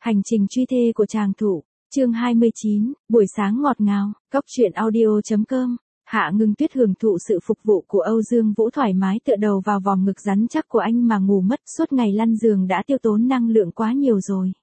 Hành trình truy thê của chàng thủ, chương 29, buổi sáng ngọt ngào, góc truyện audio.com. Hạ Ngưng Tuyết hưởng thụ sự phục vụ của Âu Dương Vũ, thoải mái tựa đầu vào vòng ngực rắn chắc của anh mà ngủ mất. Suốt ngày lăn giường đã tiêu tốn năng lượng quá nhiều rồi.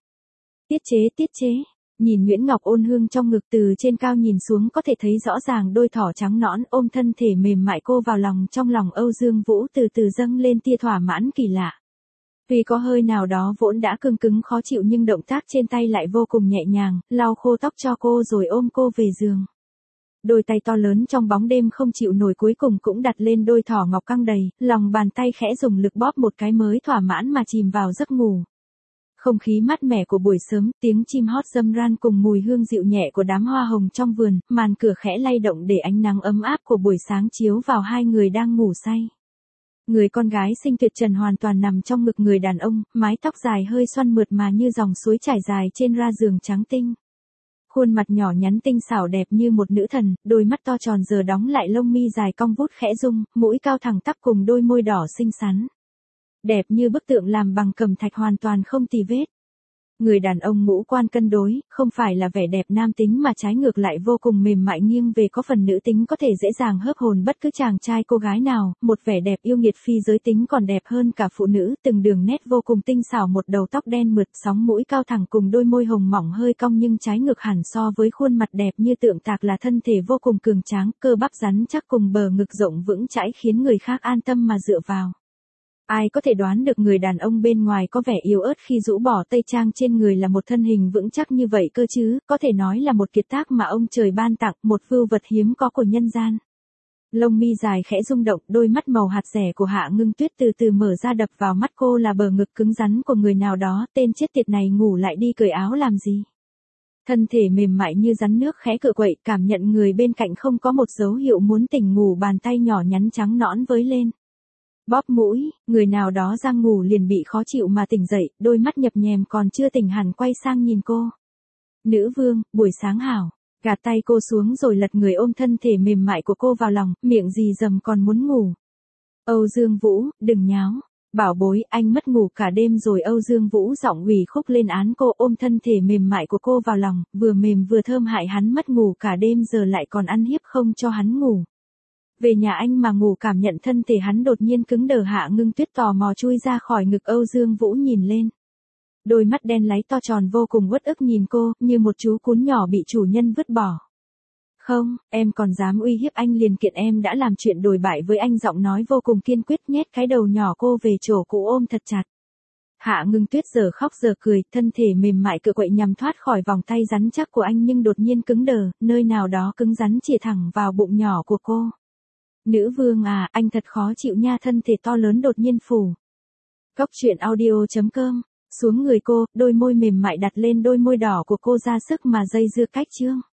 Tiết chế. Nhìn Nguyễn Ngọc ôn hương trong ngực từ trên cao nhìn xuống, có thể thấy rõ ràng đôi thỏ trắng nõn ôm thân thể mềm mại cô vào lòng. Trong lòng Âu Dương Vũ từ từ dâng lên tia thỏa mãn kỳ lạ. Tuy có hơi nào đó vốn đã cứng cứng khó chịu, nhưng động tác trên tay lại vô cùng nhẹ nhàng, lau khô tóc cho cô rồi ôm cô về giường. Đôi tay to lớn trong bóng đêm không chịu nổi cuối cùng cũng đặt lên đôi thỏ ngọc căng đầy, lòng bàn tay khẽ dùng lực bóp một cái mới thỏa mãn mà chìm vào giấc ngủ. Không khí mát mẻ của buổi sớm, tiếng chim hót râm ran cùng mùi hương dịu nhẹ của đám hoa hồng trong vườn, màn cửa khẽ lay động để ánh nắng ấm áp của buổi sáng chiếu vào hai người đang ngủ say. Người con gái xinh tuyệt trần hoàn toàn nằm trong ngực người đàn ông, mái tóc dài hơi xoăn mượt mà như dòng suối trải dài trên ra giường trắng tinh. Khuôn mặt nhỏ nhắn tinh xảo đẹp như một nữ thần, đôi mắt to tròn giờ đóng lại lông mi dài cong vút khẽ rung, mũi cao thẳng tắp cùng đôi môi đỏ xinh xắn. Đẹp như bức tượng làm bằng cẩm thạch, hoàn toàn không tì vết. Người đàn ông ngũ quan cân đối, không phải là vẻ đẹp nam tính mà trái ngược lại vô cùng mềm mại, nghiêng về có phần nữ tính, có thể dễ dàng hớp hồn bất cứ chàng trai cô gái nào. Một vẻ đẹp yêu nghiệt phi giới tính, còn đẹp hơn cả phụ nữ, từng đường nét vô cùng tinh xảo, một đầu tóc đen mượt, sóng mũi cao thẳng cùng đôi môi hồng mỏng hơi cong nhưng trái ngược hẳn so với khuôn mặt đẹp như tượng tạc là thân thể vô cùng cường tráng, cơ bắp rắn chắc cùng bờ ngực rộng vững chãi khiến người khác an tâm mà dựa vào. Ai có thể đoán được người đàn ông bên ngoài có vẻ yếu ớt khi rũ bỏ tây trang trên người là một thân hình vững chắc như vậy cơ chứ, có thể nói là một kiệt tác mà ông trời ban tặng, một vưu vật hiếm có của nhân gian. Lông mi dài khẽ rung động, đôi mắt màu hạt dẻ của Hạ Ngưng Tuyết từ từ mở ra, đập vào mắt cô là bờ ngực cứng rắn của người nào đó. Tên chết tiệt này ngủ lại đi, cởi áo làm gì? Thân thể mềm mại như rắn nước khẽ cựa quậy, cảm nhận người bên cạnh không có một dấu hiệu muốn tỉnh ngủ, bàn tay nhỏ nhắn trắng nõn với lên. Bóp mũi, người nào đó đang ngủ liền bị khó chịu mà tỉnh dậy, đôi mắt nhập nhèm còn chưa tỉnh hẳn quay sang nhìn cô. Nữ vương, buổi sáng hảo. Gạt tay cô xuống rồi lật người ôm thân thể mềm mại của cô vào lòng, miệng rì rầm còn muốn ngủ. Âu Dương Vũ, đừng nháo. Bảo bối, anh mất ngủ cả đêm rồi. Âu Dương Vũ giọng ủy khúc lên án cô, ôm thân thể mềm mại của cô vào lòng, vừa mềm vừa thơm, hại hắn mất ngủ cả đêm giờ lại còn ăn hiếp không cho hắn ngủ. Về nhà anh mà ngủ. Cảm nhận thân thể hắn đột nhiên cứng đờ, Hạ Ngưng Tuyết tò mò chui ra khỏi ngực Âu Dương Vũ nhìn lên. Đôi mắt đen láy to tròn vô cùng uất ức nhìn cô, như một chú cún nhỏ bị chủ nhân vứt bỏ. Không, em còn dám uy hiếp anh liền kiện em đã làm chuyện đồi bại với anh. Giọng nói vô cùng kiên quyết, nhét cái đầu nhỏ cô về chỗ cũ ôm thật chặt. Hạ Ngưng Tuyết giờ khóc giờ cười, thân thể mềm mại cựa quậy nhằm thoát khỏi vòng tay rắn chắc của anh, nhưng đột nhiên cứng đờ, nơi nào đó cứng rắn chĩa thẳng vào bụng nhỏ của cô. Nữ vương à, anh thật khó chịu nha. Thân thể to lớn đột nhiên phủ. Góc truyện audio.com. Xuống người cô, đôi môi mềm mại đặt lên đôi môi đỏ của cô, ra sức mà dây dưa cách chương.